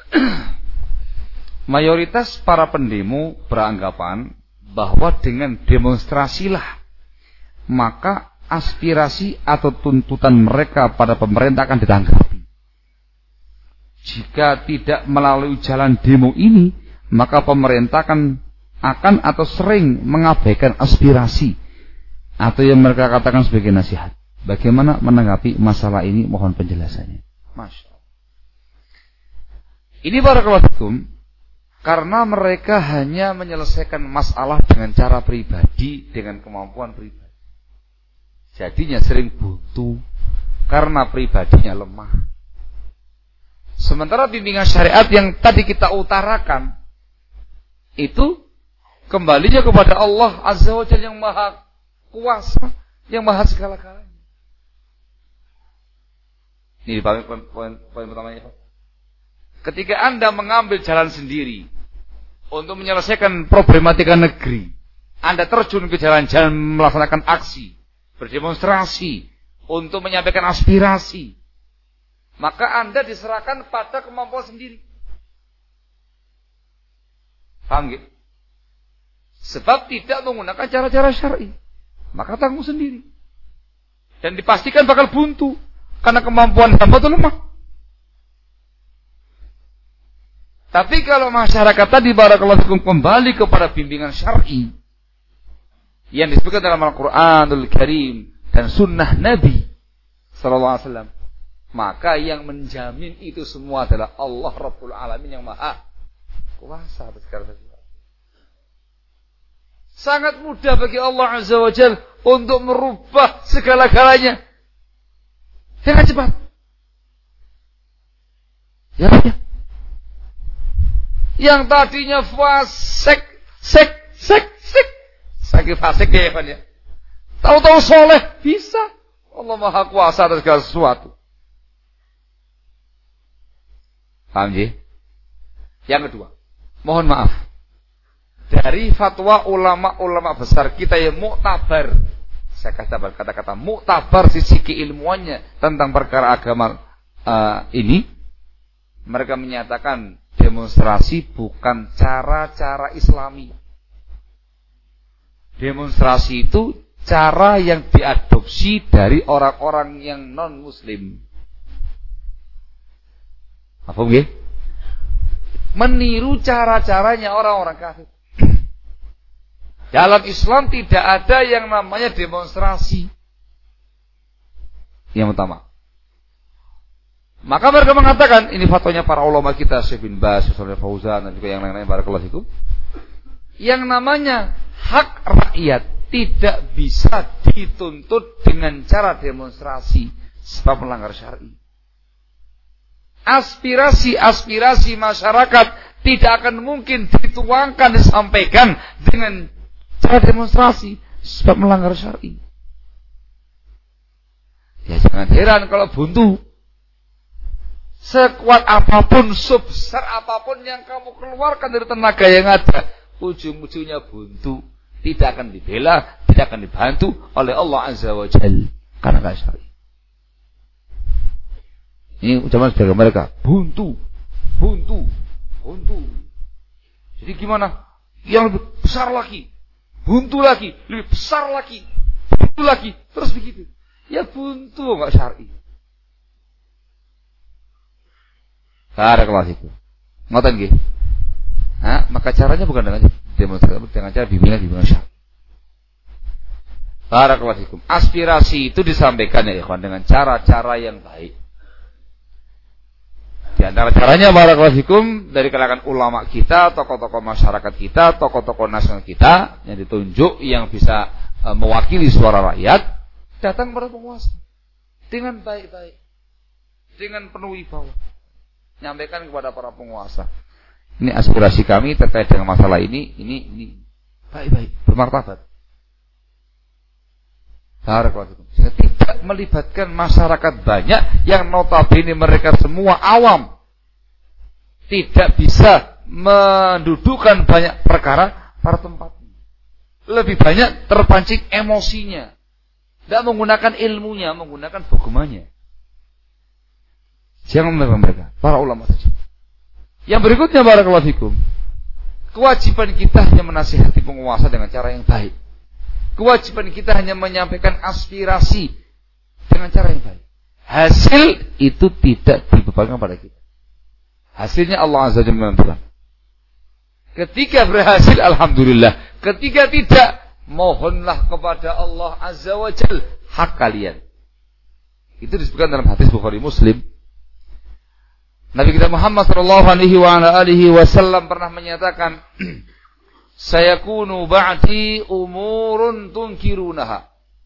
Mayoritas para pendemo beranggapan bahwa dengan demonstrasilah maka aspirasi atau tuntutan mereka pada pemerintah akan ditanggapi. Jika tidak melalui jalan demo ini, maka pemerintah akan atau sering mengabaikan aspirasi atau yang mereka katakan sebagai nasihat. Bagaimana menanggapi masalah ini? Mohon penjelasannya. Masya Allah. Ini barakallahu fikum, karena mereka hanya menyelesaikan masalah dengan cara pribadi, dengan kemampuan pribadi. Jadinya sering buntu karena pribadinya lemah. Sementara bimbingan syariat yang tadi kita utarakan itu kembalinya kepada Allah Azza wa Jalla yang maha kuasa, yang maha segala-galanya. Ini poin pertamanya. Ketika Anda mengambil jalan sendiri untuk menyelesaikan problematika negeri, Anda terjun ke jalan-jalan melaksanakan aksi, berdemonstrasi untuk menyampaikan aspirasi, maka Anda diserahkan pada kemampuan sendiri. Paham gitu? Sebab tidak menggunakan cara-cara syar'i, maka tanggung sendiri. Dan dipastikan bakal buntu karena kemampuan hamba itu lemah. Tapi kalau masyarakat tadi barakallahu fikum kembali kepada bimbingan syar'i yang disebutkan dalam Al-Qur'anul Karim dan sunnah Nabi sallallahu alaihi wasallam, maka yang menjamin itu semua adalah Allah Rabbul Alamin yang maha kuasa atas segala sesuatu. Sangat mudah bagi Allah Azza wa Jalla untuk merubah segala-galanya dengan cepat. Ya. Yang tadinya fasik, sakit fasik ya kan ya. Tahu-tahu soleh bisa. Allah maha kuasa atas segala sesuatu. Paham ya? Yang kedua, mohon maaf. Dari fatwa ulama-ulama besar kita yang muktabar. Saya kata-kata muktabar sisi keilmuannya tentang perkara agama ini. Mereka menyatakan demonstrasi bukan cara-cara Islami. Demonstrasi itu cara yang diadopsi dari orang-orang yang non-muslim. Apa nggih? Meniru cara-caranya orang-orang kafir. Dalam Islam tidak ada yang namanya demonstrasi. Yang pertama. Maka mereka mengatakan, ini fatwanya para ulama kita, Syekh bin Baz, Syekh Fauzan, dan juga yang lain-lain, barakallahu fikum. Yang namanya hak rakyat tidak bisa dituntut dengan cara demonstrasi sebab melanggar syar'i. Aspirasi masyarakat tidak akan mungkin dituangkan, disampaikan dengan cara demonstrasi sebab melanggar syar'i. Ya jangan heran kalau buntu. Sekuat apapun, sebesar apapun yang kamu keluarkan dari tenaga yang ada, ujung-ujungnya buntu. Tidak akan dibela, tidak akan dibantu oleh Allah Azza wa Jalla karena enggak syar'i. Ini ucapan sebagai mereka, buntu. Jadi gimana? Yang lebih besar lagi, buntu lagi, lebih besar lagi, buntu lagi, terus begitu. Ya buntu enggak syar'i. Barakallahu fikum. Ngoten nggih. Maka caranya bukan dengan demonstrasi, dengan cara bimbingan syar'i. Barakallahu fikum. Aspirasi itu disampaikan ya ikhwan dengan cara-cara yang baik. Di antara caranya barakallahu fikum dari kalangan ulama kita, tokoh-tokoh masyarakat kita, tokoh-tokoh nasional kita yang ditunjuk yang bisa mewakili suara rakyat datang kepada penguasa dengan baik-baik, dengan penuh wibawa. Nyampaikan kepada para penguasa. Ini aspirasi kami terkait dengan masalah ini baik-baik, bermartabat. Tidak melibatkan masyarakat banyak yang notabene mereka semua awam. Tidak bisa mendudukan banyak perkara pada tempatnya. Lebih banyak terpancing emosinya. Tidak menggunakan ilmunya, menggunakan hukumannya. Jangan mereka, para ulama saja. Yang berikutnya barakallahu fikum. Kewajiban kita hanya menasihati penguasa dengan cara yang baik. Kewajiban kita hanya menyampaikan aspirasi dengan cara yang baik. Hasil itu tidak dibebankan pada kita. Hasilnya Allah Azza wa Jalla menentukan. Ketika berhasil, alhamdulillah. Ketika tidak, mohonlah kepada Allah Azza wa Jalla hak kalian. Itu disebutkan dalam hadis Bukhari Muslim. Nabi kita Muhammad sallallahu alaihi wasallam pernah menyatakan, "Sayakunu ba'di umurun tunkirunaha.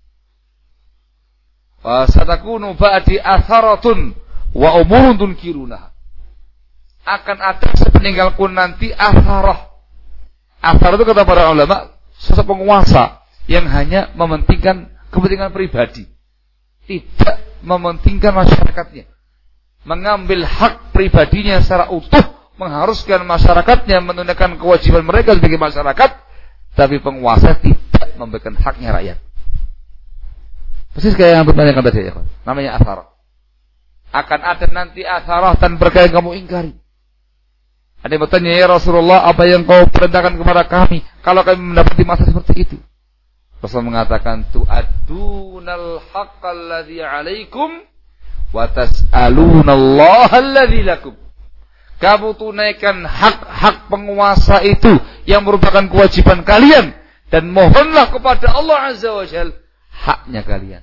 Wa satakunu ba'di atharatun wa umurun tunkirunaha." Akan ada sepeninggalku nanti atharah. Atharah itu kata para ulama, sosok penguasa yang hanya mementingkan kepentingan pribadi, tidak mementingkan masyarakatnya. Mengambil hak pribadinya secara utuh, mengharuskan masyarakatnya menunaikan kewajiban mereka sebagai masyarakat, tapi penguasa tidak memberikan haknya rakyat. Persis kayak yang bertanyakan tadi, ya, namanya atharah. Akan ada nanti atharah dan berkah yang kamu ingkari. Ada yang bertanya, ya Rasulullah, apa yang kau perintahkan kepada kami kalau kami mendapati masa seperti itu? Rasulullah mengatakan, tu'addunal haqqal ladzi 'alaikum wa tas'alunallaha alladzi lakum. Kamu tunaikan hak-hak penguasa itu yang merupakan kewajiban kalian dan mohonlah kepada Allah Azza wa Jalla haknya kalian.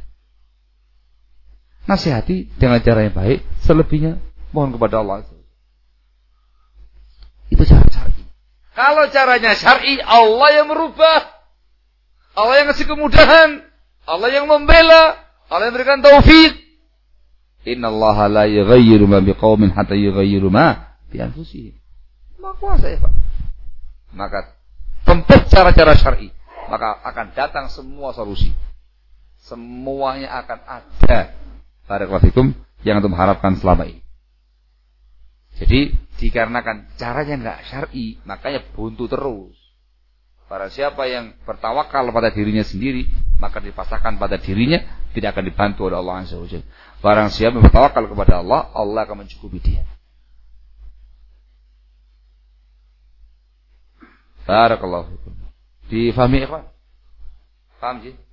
Nasihati dengan cara yang baik, selebihnya mohon kepada Allah Azza wa Jalla. Itu cara syar'i. Kalau caranya syar'i, Allah yang merubah, Allah yang ngasih kemudahan, Allah yang membela, Allah yang memberikan taufik. Innallaha la yughayyiru ma biqaumin hatta yughayyiru ma bi anfusihim. Maha kuasa ya Pak. Maka tempuh cara-cara syar'i, maka akan datang semua solusi. Semuanya akan ada. Barakallahu fikum yang antum harapkan selama ini. Jadi dikarenakan caranya enggak syar'i, makanya buntu terus. Para siapa yang bertawakal pada dirinya sendiri, maka dipasrahkan pada dirinya, tidak akan dibantu oleh Allah Azza wa Jalla. Barang siapa yang bertawakal kepada Allah, Allah akan mencukupi dia. Barakallahu fikum. Difahami ikhwan? Paham sih?